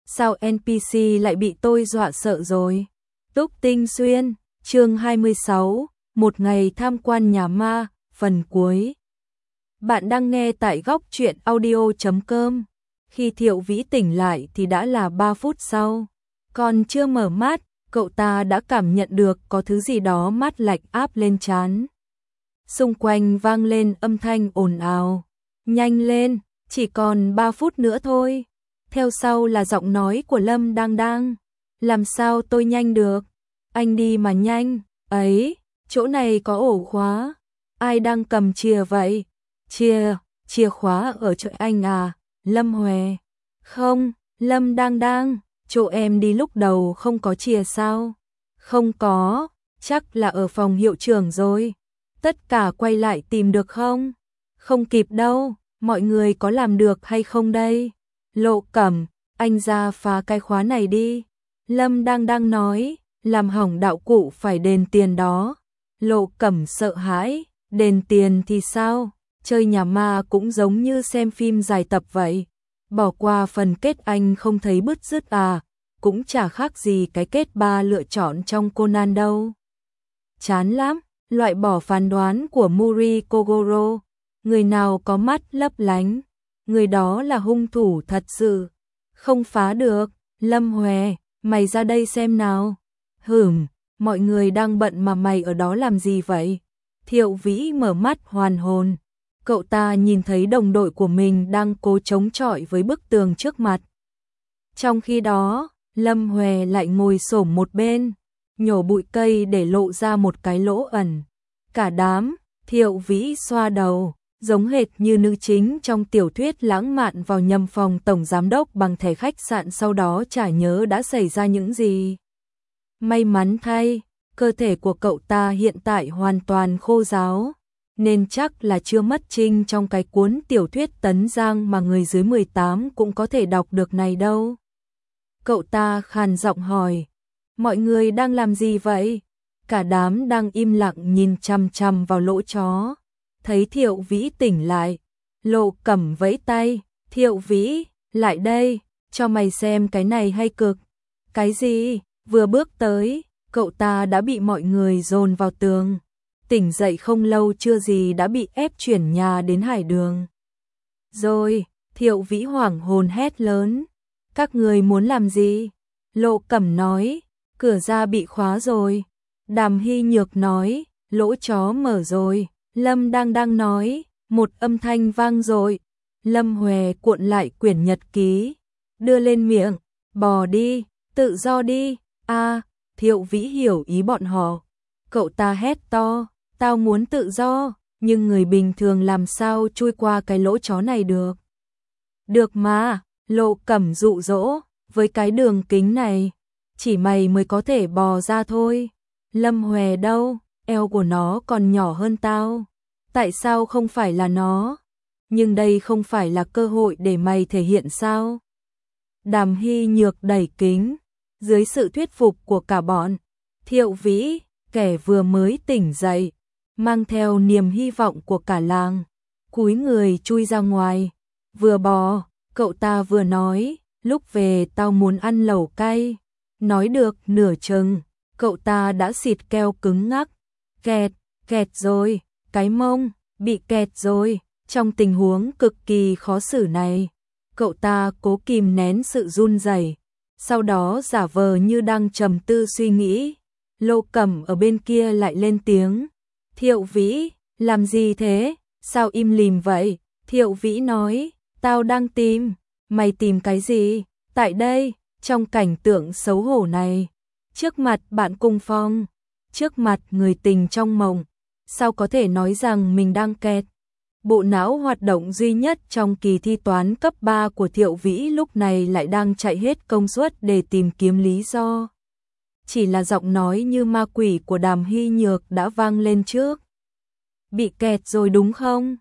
sao NPC lại bị tôi dọa sợ rồi. Túc Tinh Xuyên, chương 26, một ngày tham quan nhà ma, phần cuối. Bạn đang nghe tại góc truyện audio.com. Khi Thiệu Vĩ tỉnh lại thì đã là 3 phút sau. Còn chưa mở mắt, cậu ta đã cảm nhận được có thứ gì đó mát lạnh áp lên trán. Xung quanh vang lên âm thanh ồn ào. Nhanh lên, chỉ còn 3 phút nữa thôi. Theo sau là giọng nói của Lâm Đang Đang. Làm sao tôi nhanh được? Anh đi mà nhanh. Ấy, chỗ này có ổ khóa. Ai đang cầm chìa vậy? Chìa khóa ở chỗ anh à? Lâm Hòe. Không, Lâm Đang Đang, chỗ em đi lúc đầu không có chìa sao? Không có, chắc là ở phòng hiệu trưởng rồi. Tất cả quay lại tìm được không? Không kịp đâu, mọi người có làm được hay không đây? Lộ Cẩm, anh ra phá cái khóa này đi. Lâm Đang nói, làm hỏng đạo cụ phải đền tiền đó. Lộ Cẩm sợ hãi, đền tiền thì sao? Chơi nhà ma cũng giống như xem phim dài tập vậy. Bỏ qua phần kết anh không thấy bứt rứt à, cũng chả khác gì cái kết 3 lựa chọn trong Conan đâu. Chán lắm, loại bỏ phán đoán của Muri Kogoro. Người nào có mắt lấp lánh, người đó là hung thủ thật sự. Không phá được, Lâm Hòe, mày ra đây xem nào. Mọi người đang bận mà mày ở đó làm gì vậy? Thiệu Vĩ mở mắt hoàn hồn. Cậu ta nhìn thấy đồng đội của mình đang cố chống chọi với bức tường trước mặt. Trong khi đó, Lâm Hòe lại ngồi xổm một bên, nhổ bụi cây để lộ ra một cái lỗ ẩn. Cả đám, Thiệu Vĩ xoa đầu, giống hệt như nữ chính trong tiểu thuyết lãng mạn vào nhầm phòng tổng giám đốc bằng thẻ khách sạn, sau đó chả nhớ đã xảy ra những gì. May mắn thay, cơ thể của cậu ta hiện tại hoàn toàn khô ráo, nên chắc là chưa mất trinh trong cái cuốn tiểu thuyết Tấn Giang mà người dưới 18 cũng có thể đọc được này đâu. Cậu ta khàn giọng hỏi, mọi người đang làm gì vậy? Cả đám đang im lặng nhìn chằm chằm vào lỗ chó. Thấy Thiệu Vĩ tỉnh lại, Lộ Cẩm vẫy tay, Thiệu Vĩ, lại đây, cho mày xem cái này hay cực. Cái gì? Vừa bước tới, cậu ta đã bị mọi người dồn vào tường. Tỉnh dậy không lâu chưa gì đã bị ép chuyển nhà đến Hải Đường. Rồi, Thiệu Vĩ hoảng hồn hét lớn. Các người muốn làm gì? Lộ Cẩm nói, cửa ra bị khóa rồi. Đàm Hy Nhược nói, lỗ chó mở rồi. Lâm Đang nói, một âm thanh vang rồi. Lâm Hòe cuộn lại quyển nhật ký, đưa lên miệng, bò đi, tự do đi. Thiệu Vĩ hiểu ý bọn họ. Cậu ta hét to, tao muốn tự do, nhưng người bình thường làm sao chui qua cái lỗ chó này được. Được mà, Lộ Cẩm dụ dỗ, với cái đường kính này, chỉ mày mới có thể bò ra thôi. Lâm Hòe đâu, eo của nó còn nhỏ hơn tao. Tại sao không phải là nó? Nhưng đây không phải là cơ hội để mày thể hiện sao? Đàm Hy Nhược đẩy kính. Dưới sự thuyết phục của cả bọn, Thiệu Vĩ, kẻ vừa mới tỉnh dậy, mang theo niềm hy vọng của cả làng, cúi người chui ra ngoài. Vừa bò, cậu ta vừa nói, lúc về tao muốn ăn lẩu cay. Nói được nửa chừng, cậu ta đã xịt keo cứng ngắc. Kẹt rồi, cái mông, bị kẹt rồi. Trong tình huống cực kỳ khó xử này, cậu ta cố kìm nén sự run rẩy, sau đó giả vờ như đang trầm tư suy nghĩ. Lộ Cẩm ở bên kia lại lên tiếng. Thiệu Vĩ, làm gì thế? Sao im lìm vậy? Thiệu Vĩ nói, tao đang tìm. Mày tìm cái gì? Tại đây, trong cảnh tượng xấu hổ này, trước mặt bạn cùng phòng, trước mặt người tình trong mộng, sao có thể nói rằng mình đang kẹt? Bộ não hoạt động duy nhất trong kỳ thi toán cấp 3 của Thiệu Vĩ lúc này lại đang chạy hết công suất để tìm kiếm lý do. Chỉ là giọng nói như ma quỷ của Đàm Hy Nhược đã vang lên trước. Bị kẹt rồi đúng không?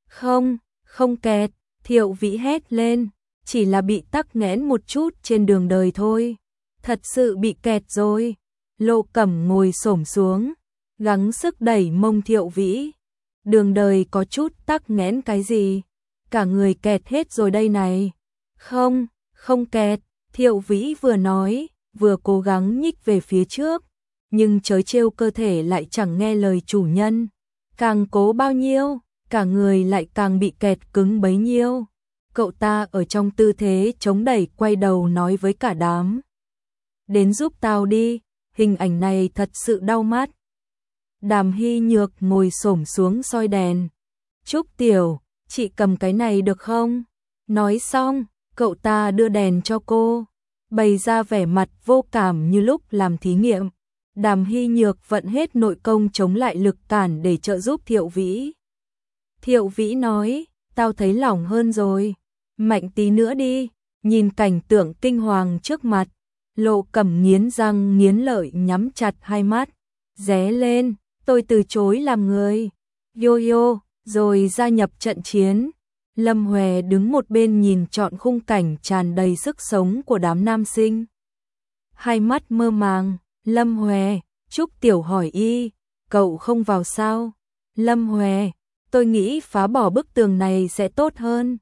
Không kẹt, Thiệu Vĩ hét lên, chỉ là bị tắc nghẽn một chút trên đường đời thôi. Thật sự bị kẹt rồi. Lộ Cẩm ngồi xổm xuống, gắng sức đẩy mông Thiệu Vĩ. Đường đời có chút tắc nghẽn cái gì? Cả người kẹt hết rồi đây này. Không kẹt, Thiệu Vĩ vừa nói, vừa cố gắng nhích về phía trước, nhưng trớ trêu cơ thể lại chẳng nghe lời chủ nhân. Càng cố bao nhiêu, cả người lại càng bị kẹt cứng bấy nhiêu. Cậu ta ở trong tư thế chống đẩy quay đầu nói với cả đám. Đến giúp tao đi, hình ảnh này thật sự đau mắt. Đàm Hy Nhược ngồi xổm xuống soi đèn. Trúc Tiểu, chị cầm cái này được không? Nói xong, cậu ta đưa đèn cho cô, bày ra vẻ mặt vô cảm như lúc làm thí nghiệm. Đàm Hy Nhược vận hết nội công chống lại lực cản để trợ giúp Thiệu Vĩ. Thiệu Vĩ nói, tao thấy lỏng hơn rồi, mạnh tí nữa đi. Nhìn cảnh tượng kinh hoàng trước mặt, Lộ Cẩm nghiến răng nghiến lợi nhắm chặt hai mắt. Ré lên, tôi từ chối làm người. Yo, rồi gia nhập trận chiến. Lâm Hòe đứng một bên nhìn trọn khung cảnh tràn đầy sức sống của đám nam sinh. Hai mắt mơ màng, Lâm Hòe, Trúc Tiểu hỏi y, cậu không vào sao? Lâm Hòe, tôi nghĩ phá bỏ bức tường này sẽ tốt hơn.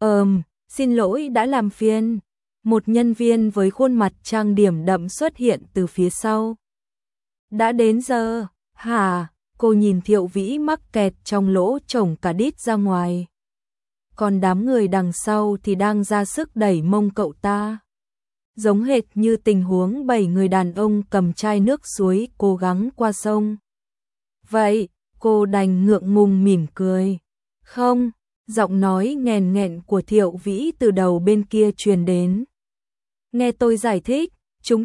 Xin lỗi đã làm phiền. Một nhân viên với khuôn mặt trang điểm đậm xuất hiện từ phía sau. Đã đến giờ, hả? Cô nhìn Thiệu Vĩ mắc kẹt trong lỗ trổng cả đít ra ngoài. Còn đám người đằng sau thì đang ra sức đẩy mông cậu ta. Giống hệt như tình huống 7 người đàn ông cầm chai nước suối cố gắng qua sông. Vậy, cô đành ngượng ngùng mỉm cười. Không, giọng nói nghèn nghẹn của Thiệu Vĩ từ đầu bên kia truyền đến. Nghe tôi giải thích,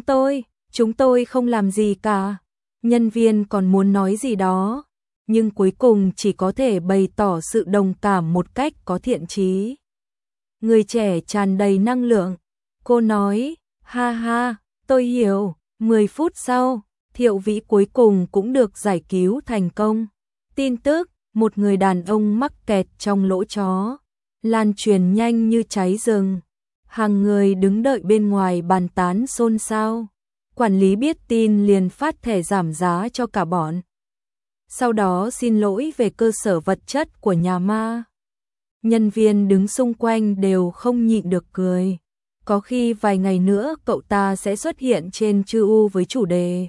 chúng tôi không làm gì cả. Nhân viên còn muốn nói gì đó, nhưng cuối cùng chỉ có thể bày tỏ sự đồng cảm một cách có thiện chí. Người trẻ tràn đầy năng lượng, cô nói, ha ha, tôi hiểu. 10 phút sau, Thiệu Vĩ cuối cùng cũng được giải cứu thành công. Tin tức, một người đàn ông mắc kẹt trong lỗ chó, lan truyền nhanh như cháy rừng. Hàng người đứng đợi bên ngoài bàn tán xôn xao. Quản lý biết tin liền phát thẻ giảm giá cho cả bọn. Sau đó xin lỗi về cơ sở vật chất của nhà ma. Nhân viên đứng xung quanh đều không nhịn được cười. Có khi vài ngày nữa cậu ta sẽ xuất hiện trên Chư U với chủ đề.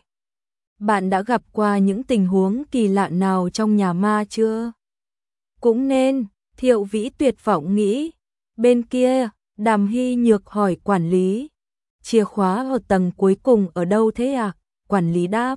Bạn đã gặp qua những tình huống kỳ lạ nào trong nhà ma chưa? Cũng nên, Thiệu Vĩ tuyệt vọng nghĩ. Bên kia, Đàm Hy Nhược hỏi quản lý. Chìa khóa ở tầng cuối cùng ở đâu thế à? Quản lý đáp.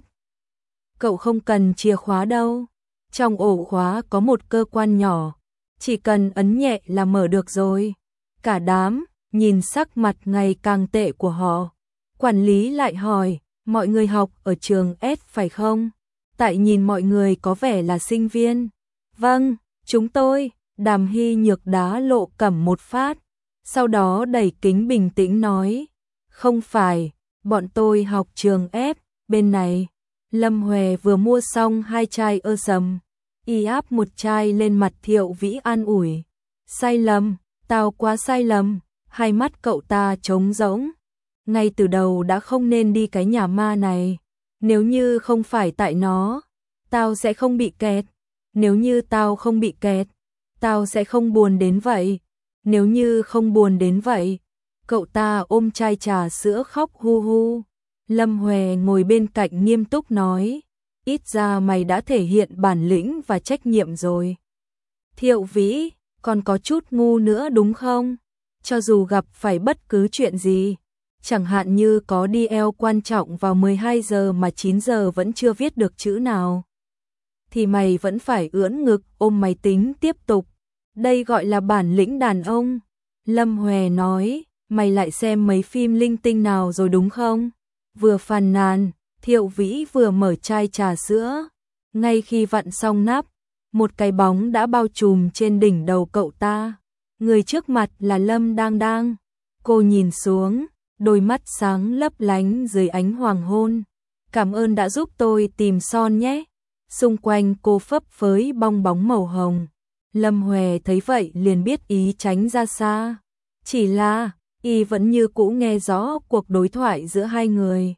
Cậu không cần chìa khóa đâu. Trong ổ khóa có một cơ quan nhỏ. Chỉ cần ấn nhẹ là mở được rồi. Cả đám, nhìn sắc mặt ngày càng tệ của họ. Quản lý lại hỏi, mọi người học ở trường S phải không? Tại nhìn mọi người có vẻ là sinh viên. Vâng, chúng tôi. Đàm Hy Nhược đá Lộ Cẩm một phát. Sau đó đẩy kính bình tĩnh nói. Không phải, bọn tôi học trường F, bên này. Lâm Hòe vừa mua xong 2 chai ơ sầm. Y áp một chai lên mặt Thiệu Vĩ an ủi. Sai lầm, tao quá sai lầm. Hai mắt cậu ta trống rỗng. Ngay từ đầu đã không nên đi cái nhà ma này. Nếu như không phải tại nó, tao sẽ không bị kẹt. Nếu như tao không bị kẹt, tao sẽ không buồn đến vậy. Nếu như không buồn đến vậy. Cậu ta ôm chai trà sữa khóc hu hu. Lâm Hòe ngồi bên cạnh nghiêm túc nói. Ít ra mày đã thể hiện bản lĩnh và trách nhiệm rồi. Thiệu Vĩ, còn có chút ngu nữa đúng không? Cho dù gặp phải bất cứ chuyện gì, chẳng hạn như có đi eo quan trọng vào 12 giờ mà 9 giờ vẫn chưa viết được chữ nào, thì mày vẫn phải ưỡn ngực ôm máy tính tiếp tục. Đây gọi là bản lĩnh đàn ông. Lâm Hòe nói, mày lại xem mấy phim linh tinh nào rồi đúng không? Vừa phàn nàn, Thiệu Vĩ vừa mở chai trà sữa. Ngay khi vặn xong nắp, một cái bóng đã bao trùm trên đỉnh đầu cậu ta. Người trước mặt là Lâm Đang Đang. Cô nhìn xuống, đôi mắt sáng lấp lánh dưới ánh hoàng hôn. Cảm ơn đã giúp tôi tìm son nhé. Xung quanh cô phấp phới bong bóng màu hồng. Lâm Hòe thấy vậy liền biết ý tránh ra xa. Chỉ là, y vẫn như cũ nghe rõ cuộc đối thoại giữa hai người.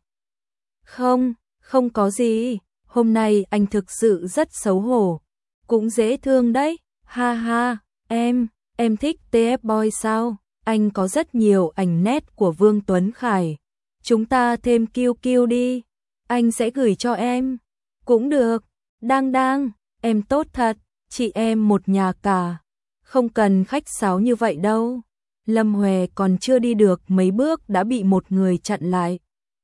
Không có gì. Hôm nay anh thực sự rất xấu hổ. Cũng dễ thương đấy. Ha ha, em thích TF Boy sao? anh có rất nhiều ảnh nét của Vương Tuấn Khải. Chúng ta thêm QQ đi, anh sẽ gửi cho em. Cũng được, đang, em tốt thật, chị em một nhà cả. Không cần khách sáo như vậy đâu. Lâm Huệ còn chưa đi được mấy bước đã bị một người chặn lại.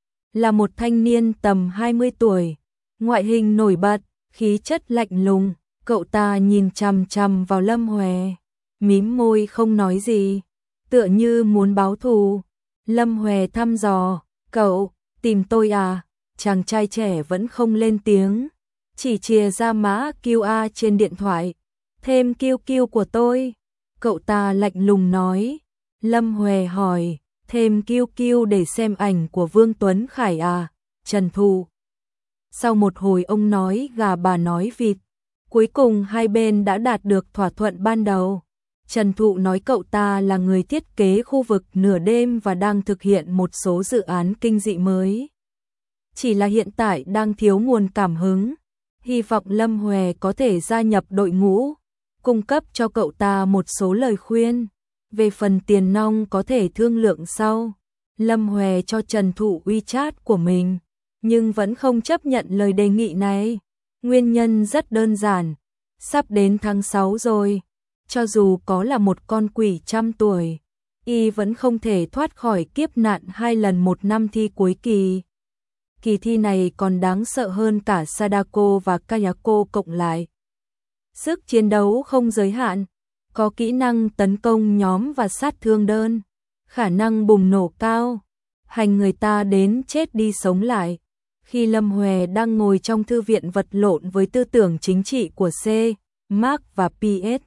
Là một thanh niên tầm 20 tuổi, ngoại hình nổi bật, khí chất lạnh lùng. Cậu ta nhìn chằm chằm vào Lâm Huệ, mím môi không nói gì, tựa như muốn báo thù. Lâm Huệ thăm dò, cậu, tìm tôi à? Chàng trai trẻ vẫn không lên tiếng, chỉ chìa ra mã QR trên điện thoại. Thêm QQ của tôi. Cậu ta lạnh lùng nói. Lâm Huệ hỏi, thêm QQ để xem ảnh của Vương Tuấn Khải à? Trần Thụ. Sau một hồi ông nói gà bà nói vịt, cuối cùng hai bên đã đạt được thỏa thuận ban đầu. Trần Thụ nói cậu ta là người thiết kế khu vực nửa đêm và đang thực hiện một số dự án kinh dị mới. Chỉ là hiện tại đang thiếu nguồn cảm hứng, hy vọng Lâm Huệ có thể gia nhập đội ngũ, cung cấp cho cậu ta một số lời khuyên. Về phần tiền nong có thể thương lượng sau. Lâm Huệ cho Trần Thụ WeChat của mình, nhưng vẫn không chấp nhận lời đề nghị này. Nguyên nhân rất đơn giản, sắp đến tháng 6 rồi, cho dù có là một con quỷ trăm tuổi, y vẫn không thể thoát khỏi kiếp nạn 2 lần 1 năm thi cuối kỳ. Kỳ thi này còn đáng sợ hơn cả Sadako và Kayako cộng lại. Sức chiến đấu không giới hạn, có kỹ năng tấn công nhóm và sát thương đơn, khả năng bùng nổ cao, hành người ta đến chết đi sống lại. Khi Lâm Huệ đang ngồi trong thư viện vật lộn với tư tưởng chính trị của C, Mark và PS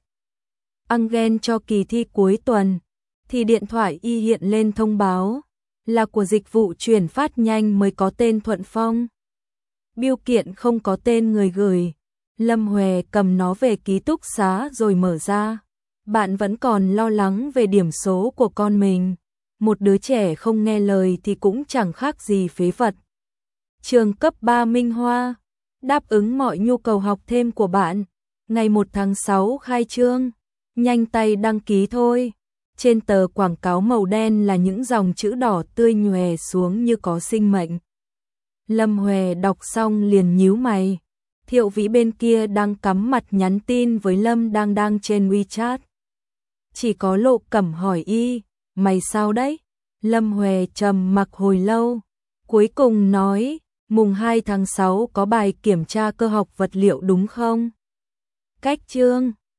Engel cho kỳ thi cuối tuần, thì điện thoại y hiện lên thông báo, là của dịch vụ chuyển phát nhanh mới có tên Thuận Phong. Bưu kiện không có tên người gửi. Lâm Huệ cầm nó về ký túc xá rồi mở ra. Bạn vẫn còn lo lắng về điểm số của con mình. Một đứa trẻ không nghe lời thì cũng chẳng khác gì phế vật. Trường cấp 3 Minh Hoa đáp ứng mọi nhu cầu học thêm của bạn. Ngày 1 tháng 6 khai trương, nhanh tay đăng ký thôi. Trên tờ quảng cáo màu đen là những dòng chữ đỏ tươi nhòe xuống như có sinh mệnh. Lâm Huệ đọc xong liền nhíu mày. Thiệu Vĩ bên kia đang cắm mặt nhắn tin với Lâm đang trên WeChat. Chỉ có Lộ Cẩm hỏi y, mày sao đấy? Lâm Huệ trầm mặc hồi lâu, cuối cùng nói, mùng 2 tháng 6 có bài kiểm tra cơ học vật liệu đúng không? Cách chương